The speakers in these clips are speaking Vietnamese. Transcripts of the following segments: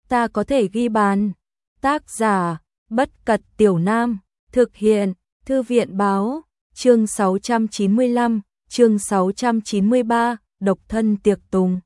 ta có thể ghi bàn. Tác giả, Bất Cật Tiểu Nam, thực hiện, Thư viện báo, chương 695, chương 693, độc thân tiệc tùng.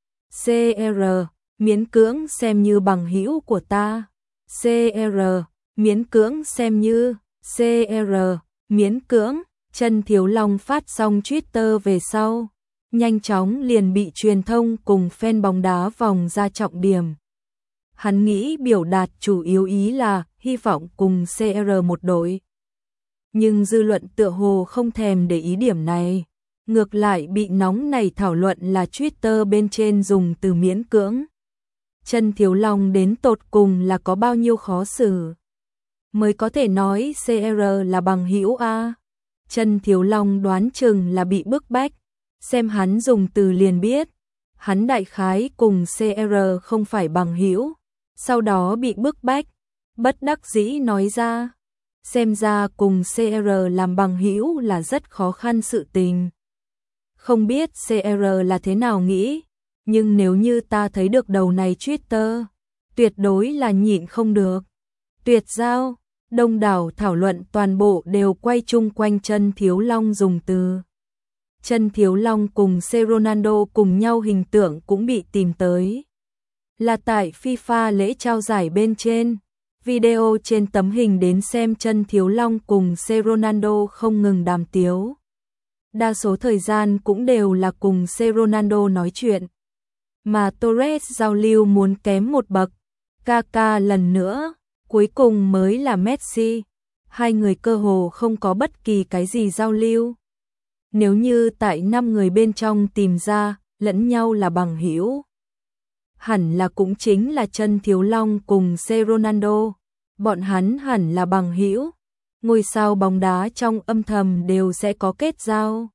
CR, miễn cưỡng xem như bằng hữu của ta. CR, miễn cưỡng xem như, CR, miễn cưỡng, Chân Thiếu Long phát xong Twitter về sau. Nhanh chóng liền bị truyền thông cùng fan bóng đá vòng ra trọng điểm. Hắn nghĩ biểu đạt chủ yếu ý là hy vọng cùng CR một đội. Nhưng dư luận tựa hồ không thèm để ý điểm này. Ngược lại bị nóng này thảo luận là Twitter bên trên dùng từ miễn cưỡng. Chân Thiếu Long đến tột cùng là có bao nhiêu khó xử mới có thể nói CR là bằng hữu a. Chân Thiếu Long đoán chừng là bị bức bách. Xem hắn dùng từ liền biết, hắn đại khái cùng CR không phải bằng hữu, sau đó bị bức bách, bất đắc dĩ nói ra, xem ra cùng CR làm bằng hữu là rất khó khăn sự tình. Không biết CR là thế nào nghĩ, nhưng nếu như ta thấy được đầu này Twitter, tuyệt đối là nhịn không được. Tuyệt giao, đông đảo thảo luận toàn bộ đều quay chung quanh Chân Thiếu Long dùng từ. Chân Thiếu Long cùng C. Ronaldo cùng nhau hình tượng cũng bị tìm tới. Là tại FIFA lễ trao giải bên trên, video trên tấm hình đến xem Chân Thiếu Long cùng C. Ronaldo không ngừng đàm tiếu. Đa số thời gian cũng đều là cùng C. Ronaldo nói chuyện. Mà Torres giao lưu muốn kém một bậc, Kaká lần nữa, cuối cùng mới là Messi. Hai người cơ hồ không có bất kỳ cái gì giao lưu. Nếu như tại 5 người bên trong tìm ra lẫn nhau là bằng hữu, hẳn là cũng chính là Chân Thiếu Long cùng C. Ronaldo, bọn hắn hẳn là bằng hữu. Ngôi sao bóng đá trong âm thầm đều sẽ có kết giao.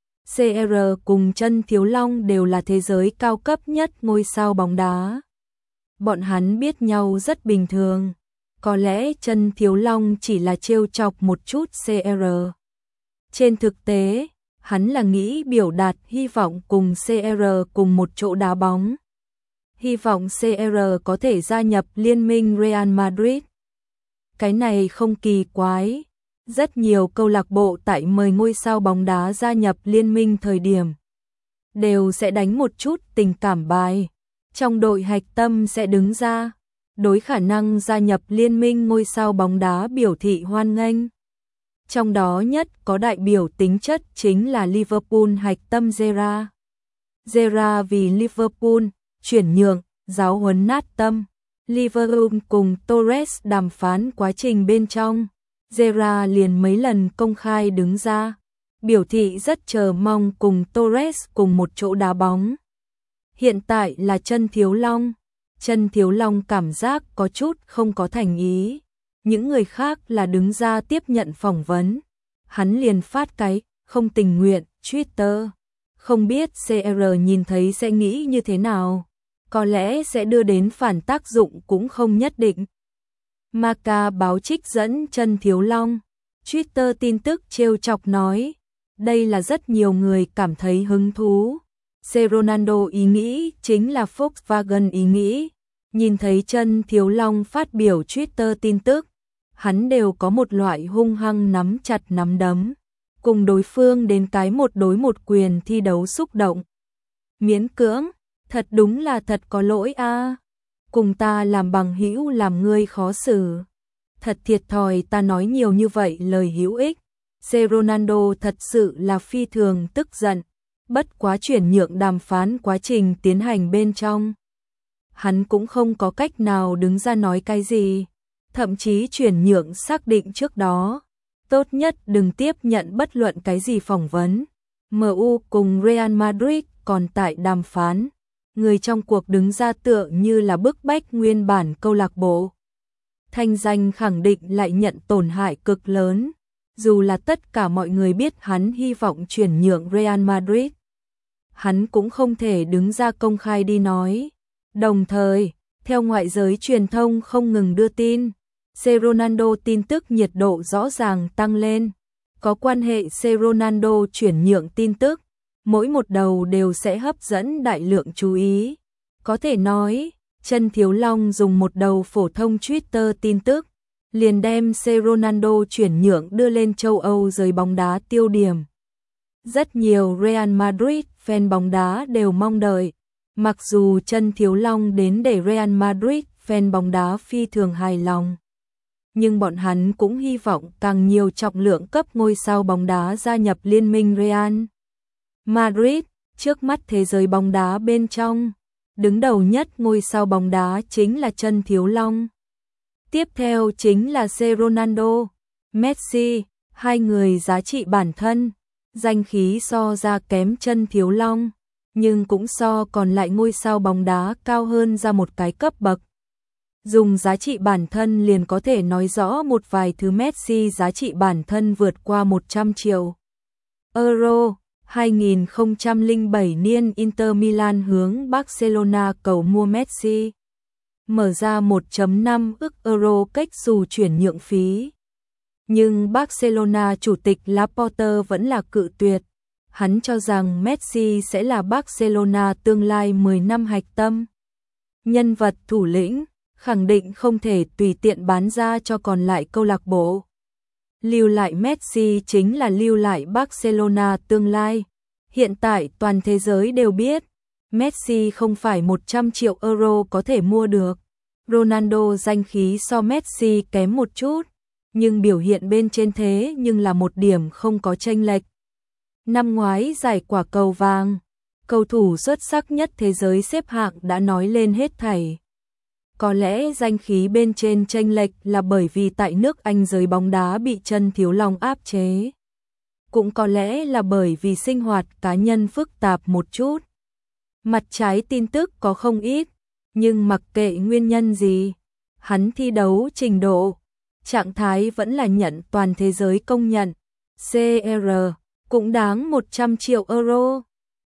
CR cùng Chân Thiếu Long đều là thế giới cao cấp nhất ngôi sao bóng đá. Bọn hắn biết nhau rất bình thường. Có lẽ Chân Thiếu Long chỉ là trêu chọc một chút CR. Trên thực tế, hắn là nghĩ biểu đạt hy vọng cùng CR cùng một chỗ đá bóng. Hy vọng CR có thể gia nhập liên minh Real Madrid. Cái này không kỳ quái. Rất nhiều câu lạc bộ tại mời ngôi sao bóng đá gia nhập liên minh thời điểm đều sẽ đánh một chút tình cảm bài. Trong đội hạch tâm sẽ đứng ra, đối khả năng gia nhập liên minh ngôi sao bóng đá biểu thị hoan nghênh. Trong đó nhất có đại biểu tính chất chính là Liverpool hạch tâm Gerrard. Gerrard vì Liverpool chuyển nhượng, giáo huấn nát tâm. Liverpool cùng Torres đàm phán quá trình bên trong, Gerrard liền mấy lần công khai đứng ra, biểu thị rất chờ mong cùng Torres cùng một chỗ đá bóng. Hiện tại là Chân Thiếu Long. Chân Thiếu Long cảm giác có chút không có thành ý. Những người khác là đứng ra tiếp nhận phỏng vấn. Hắn liền phát cái không tình nguyện Twitter. Không biết CR nhìn thấy sẽ nghĩ như thế nào. Có lẽ sẽ đưa đến phản tác dụng cũng không nhất định. Marca báo trích dẫn Chân Thiếu Long. Twitter tin tức trêu chọc nói. Đây là rất nhiều người cảm thấy hứng thú. C. Ronaldo ý nghĩ chính là Volkswagen ý nghĩ. Nhìn thấy Chân Thiếu Long phát biểu Twitter tin tức, hắn đều có một loại hung hăng nắm chặt nắm đấm, cùng đối phương đến cái một đối một quyền thi đấu xúc động. Miễn cưỡng, thật đúng là thật có lỗi a. Cùng ta làm bằng hữu làm ngươi khó xử. Thật thiệt thòi ta nói nhiều như vậy lời hữu ích. C. Ronaldo thật sự là phi thường tức giận, bất quá chuyển nhượng đàm phán quá trình tiến hành bên trong. Hắn cũng không có cách nào đứng ra nói cái gì, thậm chí chuyển nhượng xác định trước đó, tốt nhất đừng tiếp nhận bất luận cái gì phỏng vấn. MU cùng Real Madrid còn tại đàm phán, người trong cuộc đứng ra tựa như là bức bách nguyên bản câu lạc bộ. Thanh danh khẳng định lại nhận tổn hại cực lớn, dù là tất cả mọi người biết hắn hy vọng chuyển nhượng Real Madrid. Hắn cũng không thể đứng ra công khai đi nói. Đồng thời, theo ngoại giới truyền thông không ngừng đưa tin, C. Ronaldo tin tức nhiệt độ rõ ràng tăng lên. Có quan hệ C. Ronaldo chuyển nhượng tin tức, mỗi một đầu đều sẽ hấp dẫn đại lượng chú ý. Có thể nói, Chân Thiếu Long dùng một đầu phổ thông Twitter tin tức, liền đem C. Ronaldo chuyển nhượng đưa lên châu Âu giới bóng đá tiêu điểm. Rất nhiều Real Madrid fan bóng đá đều mong đợi, mặc dù Chân Thiếu Long đến để Real Madrid fan bóng đá phi thường hài lòng. Nhưng bọn hắn cũng hy vọng càng nhiều trọng lượng cấp ngôi sao bóng đá gia nhập liên minh Real Madrid. Trước mắt thế giới bóng đá bên trong, đứng đầu nhất ngôi sao bóng đá chính là Chân Thiếu Long. Tiếp theo chính là C. Ronaldo, Messi, hai người giá trị bản thân, danh khí so ra kém Chân Thiếu Long, nhưng cũng so còn lại ngôi sao bóng đá cao hơn ra một cái cấp bậc. Dùng giá trị bản thân liền có thể nói rõ một vài thứ. Messi giá trị bản thân vượt qua 100 triệu euro. 2007 niên Inter Milan hướng Barcelona cầu mua Messi, mở ra 1,5 ức euro cách xù chuyển nhượng phí. Nhưng Barcelona chủ tịch Laporta vẫn là cự tuyệt. Hắn cho rằng Messi sẽ là Barcelona tương lai 10 năm hạch tâm. Nhân vật thủ lĩnh, khẳng định không thể tùy tiện bán ra cho còn lại câu lạc bộ. Lưu lại Messi chính là lưu lại Barcelona tương lai. Hiện tại toàn thế giới đều biết, Messi không phải 100 triệu euro có thể mua được. Ronaldo danh khí so Messi kém một chút, nhưng biểu hiện bên trên thế nhưng là một điểm không có chênh lệch. Năm ngoái giải quả cầu vàng, cầu thủ xuất sắc nhất thế giới xếp hạng đã nói lên hết thảy. Có lẽ danh khí bên trên chênh lệch là bởi vì tại nước Anh giới bóng đá bị Chân Thiếu Long áp chế. Cũng có lẽ là bởi vì sinh hoạt cá nhân phức tạp một chút. Mặt trái tin tức có không ít, nhưng mặc kệ nguyên nhân gì, hắn thi đấu trình độ, trạng thái vẫn là nhận toàn thế giới công nhận. CR cũng đáng 100 triệu euro.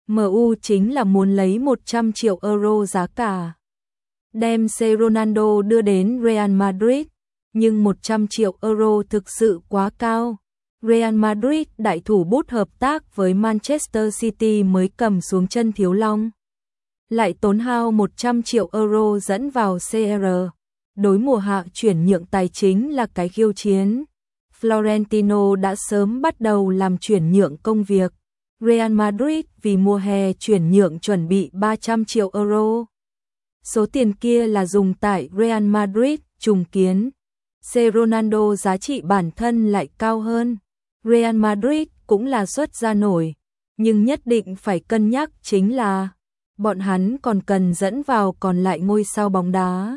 MU chính là muốn lấy 100 triệu euro giá cả, đem C. Ronaldo đưa đến Real Madrid, nhưng 100 triệu euro thực sự quá cao. Real Madrid đại thủ bút hợp tác với Manchester City mới cầm xuống Chân Thiếu Long, lại tốn hao 100 triệu euro dẫn vào CR. Đối mùa hạ chuyển nhượng tài chính là cái khiêu chiến. Florentino đã sớm bắt đầu làm chuyển nhượng công việc. Real Madrid vì mùa hè chuyển nhượng chuẩn bị 300 triệu euro. Số tiền kia là dùng tại Real Madrid trùng kiến. C. Ronaldo giá trị bản thân lại cao hơn. Real Madrid cũng là xuất ra nổi, nhưng nhất định phải cân nhắc chính là bọn hắn còn cần dẫn vào còn lại ngôi sao bóng đá.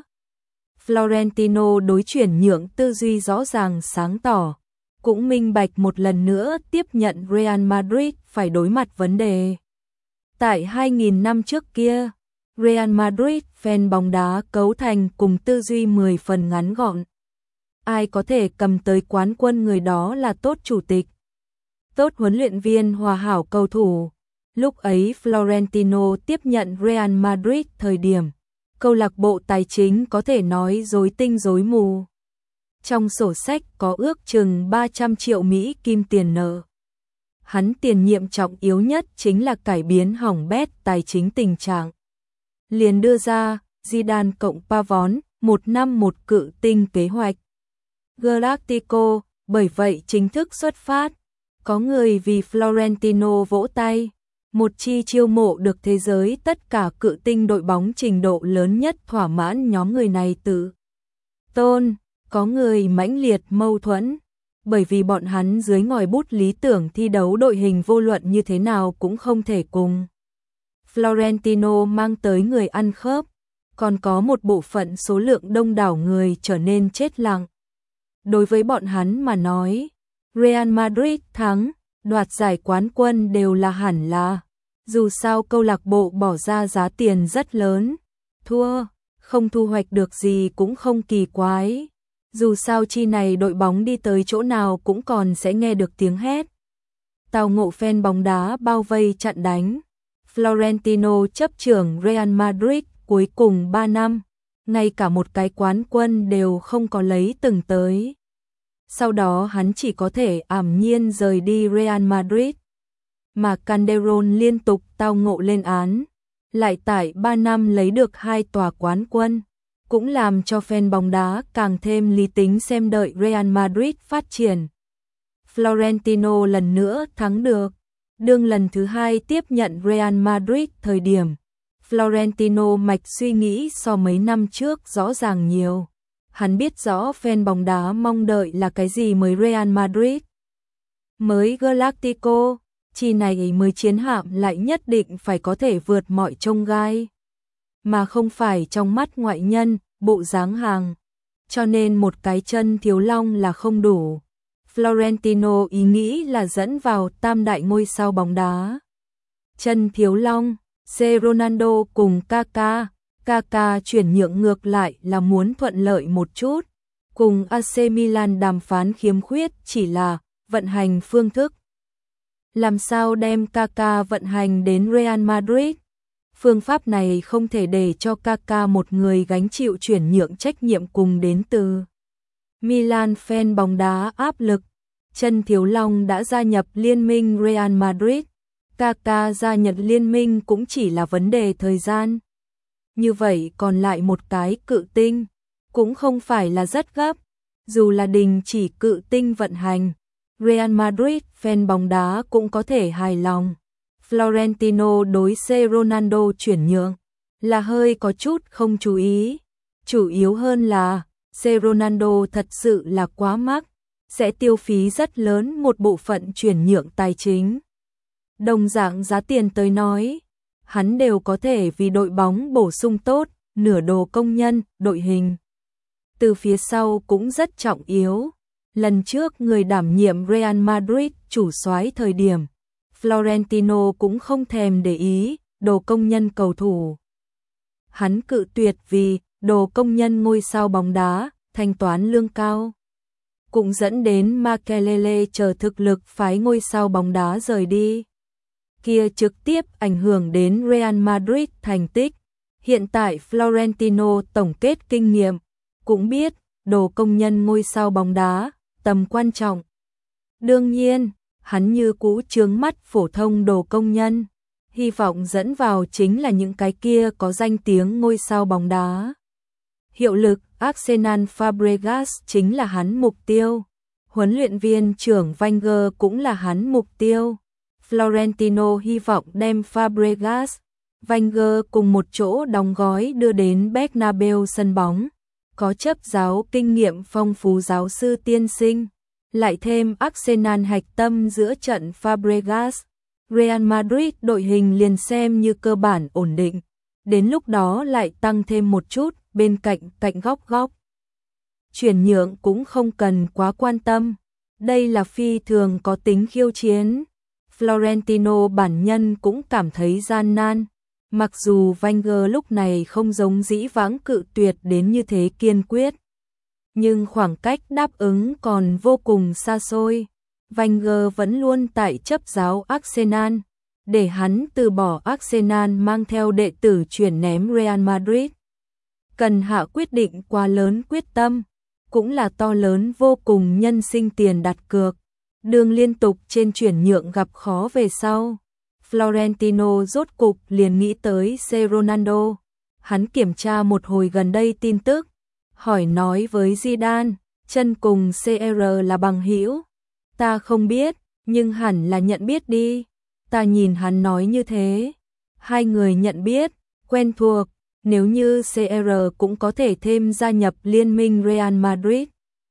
Florentino đối chuyển nhượng tư duy rõ ràng sáng tỏ, cũng minh bạch một lần nữa tiếp nhận Real Madrid phải đối mặt vấn đề. Tại 2000 năm trước kia, Real Madrid fan bóng đá cấu thành cùng tư duy 10 phần ngắn gọn. Ai có thể cầm tới quán quân người đó là tốt chủ tịch, tốt huấn luyện viên, hòa hảo cầu thủ. Lúc ấy Florentino tiếp nhận Real Madrid thời điểm, câu lạc bộ tài chính có thể nói rối tinh rối mù. Trong sổ sách có ước chừng 300 triệu Mỹ kim tiền nợ. Hắn tiền nhiệm trọng yếu nhất chính là cải biến hỏng bét tài chính tình trạng. Liền đưa ra Zidane cộng Pavón, 1 năm 1 cự tinh kế hoạch Galactico, bởi vậy chính thức xuất phát. Có người vì Florentino vỗ tay, một chi chiêu mộ được thế giới tất cả cự tinh đội bóng trình độ lớn nhất thỏa mãn nhóm người này tự tôn. Có người mãnh liệt mâu thuẫn, bởi vì bọn hắn dưới ngòi bút lý tưởng thi đấu đội hình vô luận như thế nào cũng không thể cùng Florentino mang tới người ăn khớp, còn có một bộ phận số lượng đông đảo người trở nên chết lặng. Đối với bọn hắn mà nói, Real Madrid thắng, đoạt giải quán quân đều là hẳn là, dù sao câu lạc bộ bỏ ra giá tiền rất lớn, thua, không thu hoạch được gì cũng không kỳ quái. Dù sao chi này đội bóng đi tới chỗ nào cũng còn sẽ nghe được tiếng hét. Tào ngộ fan bóng đá bao vây chặn đánh. Florentino chấp trưởng Real Madrid cuối cùng 3 năm, ngay cả một cái quán quân đều không có lấy từng tới. Sau đó hắn chỉ có thể ảm nhiên rời đi Real Madrid. Mà Calderón liên tục tao ngộ lên án, lại tại 3 năm lấy được 2 tòa quán quân, cũng làm cho fan bóng đá càng thêm lý tính xem đợi Real Madrid phát triển. Florentino lần nữa thắng được, đương lần thứ 2 tiếp nhận Real Madrid thời điểm. Florentino mạch suy nghĩ so mấy năm trước rõ ràng nhiều. Hắn biết rõ fan bóng đá mong đợi là cái gì mới Real Madrid. Mới Galactico, chi này mới chiến hạm lại nhất định phải có thể vượt mọi chông gai. Mà không phải trong mắt ngoại nhân, bộ dáng hàng. Cho nên một cái chân thiếu long là không đủ. Florentino ý nghĩ là dẫn vào tam đại ngôi sao bóng đá. Chân thiếu long, C. Ronaldo cùng Kaká. Kaká chuyển nhượng ngược lại là muốn thuận lợi một chút. Cùng AC Milan đàm phán khiếm khuyết chỉ là vận hành phương thức. Làm sao đem Kaká vận hành đến Real Madrid? Phương pháp này không thể để cho Kaká một người gánh chịu chuyển nhượng trách nhiệm cùng đến từ Milan fan bóng đá áp lực. Chân thiếu long đã gia nhập liên minh Real Madrid. Kaká gia nhập liên minh cũng chỉ là vấn đề thời gian. Như vậy còn lại một cái cự tinh, cũng không phải là rất gấp. Dù là đình chỉ cự tinh vận hành, Real Madrid fan bóng đá cũng có thể hài lòng. Florentino đối C. Ronaldo chuyển nhượng là hơi có chút không chú ý. Chủ yếu hơn là C. Ronaldo thật sự là quá mắc, sẽ tiêu phí rất lớn một bộ phận chuyển nhượng tài chính. Đồng dạng giá tiền tới nói, hắn đều có thể vì đội bóng bổ sung tốt, nửa đồ công nhân, đội hình. Từ phía sau cũng rất trọng yếu. Lần trước người đảm nhiệm Real Madrid chủ soái thời điểm, Florentino cũng không thèm để ý đồ công nhân cầu thủ. Hắn cự tuyệt vì đồ công nhân ngôi sao bóng đá, thanh toán lương cao. Cũng dẫn đến Makelele chờ thực lực phái ngôi sao bóng đá rời đi. Kia trực tiếp ảnh hưởng đến Real Madrid thành tích. Hiện tại Florentino tổng kết kinh nghiệm, cũng biết đồ công nhân ngôi sao bóng đá, tầm quan trọng. Đương nhiên, hắn như cũ chướng mắt phổ thông đồ công nhân, hy vọng dẫn vào chính là những cái kia có danh tiếng ngôi sao bóng đá. Hiệu lực Arsenal Fabregas chính là hắn mục tiêu. Huấn luyện viên trưởng Wenger cũng là hắn mục tiêu. Florentino hy vọng đem Fabregas, Wenger cùng một chỗ đóng gói đưa đến Bernabeu sân bóng. Có chấp giáo kinh nghiệm phong phú giáo sư tiên sinh. Lại thêm Arsenal hạch tâm giữa trận Fabregas. Real Madrid đội hình liền xem như cơ bản ổn định. Đến lúc đó lại tăng thêm một chút bên cạnh góc. Chuyển nhượng cũng không cần quá quan tâm. Đây là phi thường có tính khiêu chiến. Florentino bản nhân cũng cảm thấy gian nan. Mặc dù Wenger lúc này không giống dĩ vãng cự tuyệt đến như thế kiên quyết. Nhưng khoảng cách đáp ứng còn vô cùng xa xôi. Wenger vẫn luôn tại chấp giáo Arsenal. Để hắn từ bỏ Arsenal mang theo đệ tử chuyển ném Real Madrid. Cần hạ quyết định quá lớn quyết tâm. Cũng là to lớn vô cùng nhân sinh tiền đặt cược. Đường liên tục trên chuyển nhượng gặp khó về sau. Florentino rốt cục liền nghĩ tới C. Ronaldo. Hắn kiểm tra một hồi gần đây tin tức. Hỏi nói với Zidane, chân cùng CR là bằng hữu. Ta không biết, nhưng hẳn là nhận biết đi. Ta nhìn hắn nói như thế. Hai người nhận biết, quen thuộc. Nếu như CR cũng có thể thêm gia nhập liên minh Real Madrid.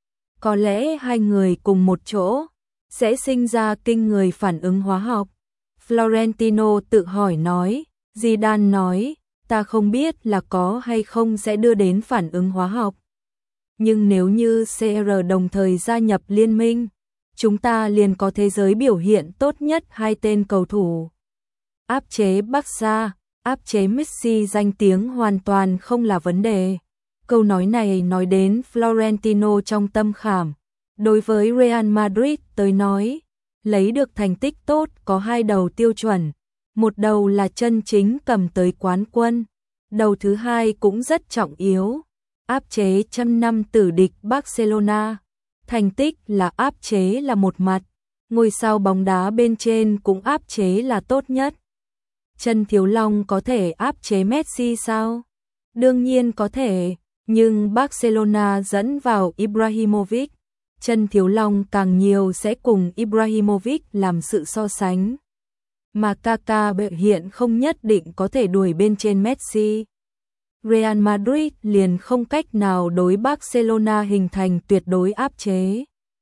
Có lẽ hai người cùng một chỗ sẽ sinh ra kinh người phản ứng hóa học. Florentino tự hỏi nói, Zidane nói, ta không biết là có hay không sẽ đưa đến phản ứng hóa học. Nhưng nếu như CR đồng thời gia nhập liên minh, chúng ta liền có thế giới biểu hiện tốt nhất hai tên cầu thủ. Áp chế Barca, áp chế Messi danh tiếng hoàn toàn không là vấn đề. Câu nói này nói đến Florentino trong tâm khảm. Đối với Real Madrid tới nói, lấy được thành tích tốt có hai đầu tiêu chuẩn. Một đầu là chân chính cầm tới quán quân. Đầu thứ hai cũng rất trọng yếu. Áp chế trăm năm tử địch Barcelona. Thành tích là áp chế là một mặt. Ngôi sao bóng đá bên trên cũng áp chế là tốt nhất. Chân Thiếu Long có thể áp chế Messi sao? Đương nhiên có thể, nhưng Barcelona dẫn vào Ibrahimovic. Chân Thiếu Long càng nhiều sẽ cùng Ibrahimovic làm sự so sánh. Mà Kaká biểu hiện không nhất định có thể đuổi bên trên Messi. Real Madrid liền không cách nào đối Barcelona hình thành tuyệt đối áp chế.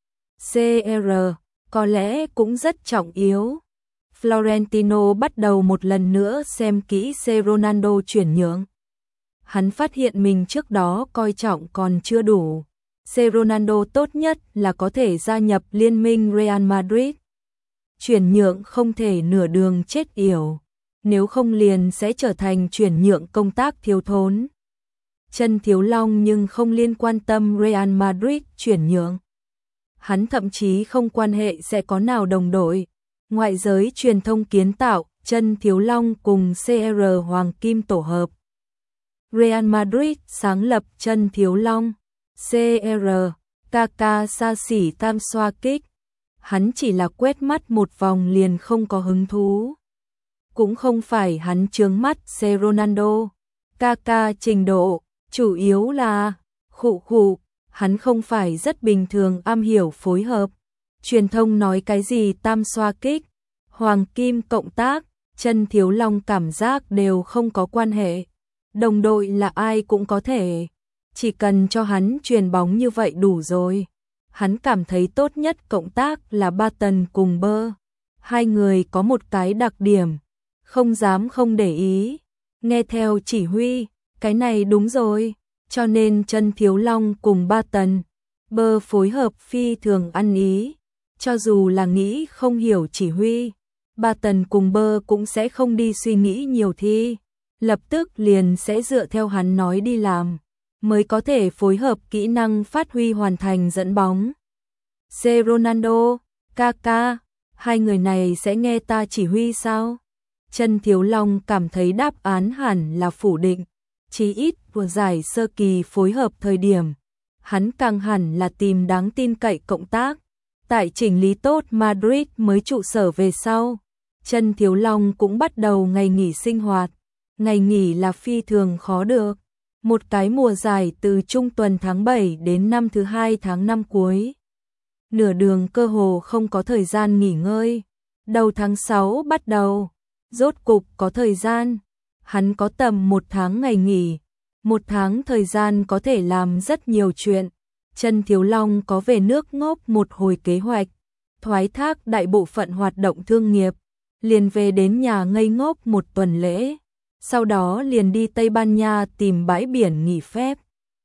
CR có lẽ cũng rất trọng yếu. Florentino bắt đầu một lần nữa xem kỹ Ronaldo chuyển nhượng. Hắn phát hiện mình trước đó coi trọng còn chưa đủ. Ronaldo tốt nhất là có thể gia nhập liên minh Real Madrid. Chuyển nhượng không thể nửa đường chết yểu, nếu không liền sẽ trở thành chuyển nhượng công tác thiếu thốn. Chân Thiếu Long nhưng không liên quan tâm Real Madrid chuyển nhượng. Hắn thậm chí không quan hệ sẽ có nào đồng đội. Ngoại giới truyền thông kiến tạo, Chân Thiếu Long cùng CR Hoàng Kim tổ hợp. Real Madrid sáng lập Chân Thiếu Long, CR, Kaká xa xỉ tam xoa kích. Hắn chỉ là quét mắt một vòng liền không có hứng thú. Cũng không phải hắn chướng mắt Ronaldo, Kaká trình độ, chủ yếu là hắn không phải rất bình thường am hiểu phối hợp. Truyền thông nói cái gì tam xoa kích, Hoàng Kim cộng tác, Chân Thiếu Long cảm giác đều không có quan hệ. Đồng đội là ai cũng có thể, chỉ cần cho hắn truyền bóng như vậy đủ rồi. Hắn cảm thấy tốt nhất cộng tác là Barton cùng Bơ. Hai người có một cái đặc điểm, không dám không để ý, nghe theo chỉ huy, cái này đúng rồi. Cho nên Chân Thiếu Long cùng Barton, Bơ phối hợp phi thường ăn ý. Cho dù là nghĩ không hiểu chỉ huy, Barton cùng Bơ cũng sẽ không đi suy nghĩ nhiều thi. Lập tức liền sẽ dựa theo hắn nói đi làm, mới có thể phối hợp kỹ năng phát huy hoàn thành dẫn bóng. Ronaldo, Kaká, hai người này sẽ nghe ta chỉ huy sao? Chân Thiếu Long cảm thấy đáp án hẳn là phủ định, chí ít của giải sơ kỳ phối hợp thời điểm. Hắn càng hẳn là tìm đáng tin cậy cộng tác. Tại chỉnh lý tốt Madrid mới trụ sở về sau, Chân Thiếu Long cũng bắt đầu ngày nghỉ sinh hoạt. Ngày nghỉ là phi thường khó được. Một cái mùa giải từ trung tuần tháng 7 đến năm thứ 2 tháng 5 cuối. Nửa đường cơ hồ không có thời gian nghỉ ngơi. Đầu tháng 6 bắt đầu, rốt cục có thời gian. Hắn có tầm 1 tháng ngày nghỉ. 1 tháng thời gian có thể làm rất nhiều chuyện. Chân Thiếu Long có về nước ngốc một hồi kế hoạch, thoái thác đại bộ phận hoạt động thương nghiệp, liền về đến nhà ngây ngốc một tuần lễ. Sau đó liền đi Tây Ban Nha tìm bãi biển nghỉ phép.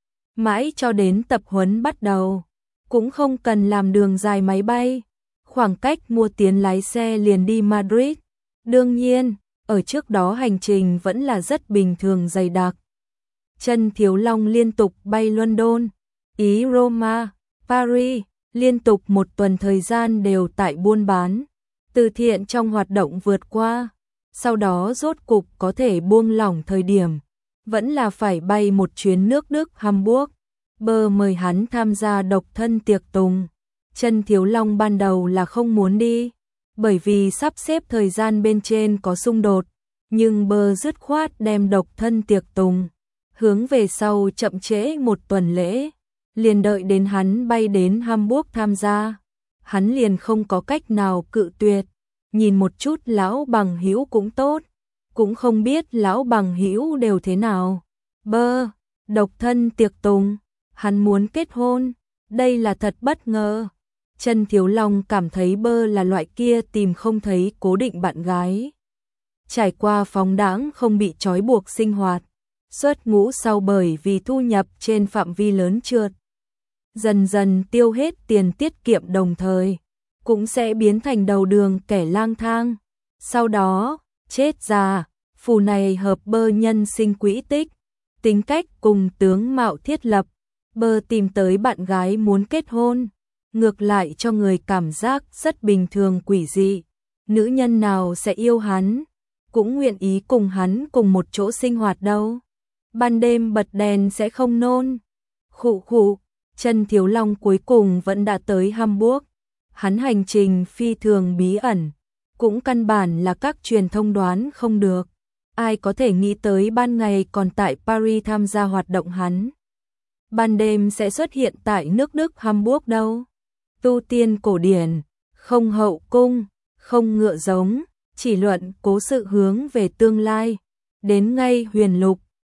Mãi cho đến tập huấn bắt đầu, cũng không cần làm đường dài máy bay, khoảng cách mua tiền lái xe liền đi Madrid. Đương nhiên, ở trước đó hành trình vẫn là rất bình thường dày đặc. Chân Thiếu Long liên tục bay London, Ý, Roma, Paris, liên tục một tuần thời gian đều tại buôn bán, từ thiện trong hoạt động vượt qua. Sau đó rốt cục có thể buông lỏng thời điểm, vẫn là phải bay một chuyến nước Đức Hamburg. Bơ mời hắn tham gia độc thân tiệc tùng. Chân Thiếu Long ban đầu là không muốn đi, bởi vì sắp xếp thời gian bên trên có xung đột, nhưng Bơ dứt khoát đem độc thân tiệc tùng hướng về sau chậm trễ một tuần lễ, liền đợi đến hắn bay đến Hamburg tham gia. Hắn liền không có cách nào cự tuyệt. Nhìn một chút lão bằng hữu cũng tốt, cũng không biết lão bằng hữu đều thế nào. Bơ, độc thân tiệc tùng, hắn muốn kết hôn, đây là thật bất ngờ. Chân Thiếu Long cảm thấy Bơ là loại kia tìm không thấy cố định bạn gái. Trải qua phóng đãng không bị trói buộc sinh hoạt, xuất ngũ sau bởi vì thu nhập trên phạm vi lớn trượt. Dần dần tiêu hết tiền tiết kiệm đồng thời, cũng sẽ biến thành đầu đường kẻ lang thang. Sau đó, chết già, phù này hợp Bơ nhân sinh quỹ tích, tính cách cùng tướng mạo thiết lập. Bơ tìm tới bạn gái muốn kết hôn, ngược lại cho người cảm giác rất bình thường quỷ dị. Nữ nhân nào sẽ yêu hắn, cũng nguyện ý cùng hắn cùng một chỗ sinh hoạt đâu. Ban đêm bật đèn sẽ không nôn. Chân Thiếu Long cuối cùng vẫn đã tới Hamburg. Hắn hành trình phi thường bí ẩn, cũng căn bản là các truyền thông đoán không được. Ai có thể nghĩ tới ban ngày còn tại Paris tham gia hoạt động hắn, ban đêm sẽ xuất hiện tại nước Đức Hamburg đâu. Tu tiên cổ điển, không hậu cung, không ngựa giống, chỉ luận cố sự hướng về tương lai. Đến ngay huyền lục,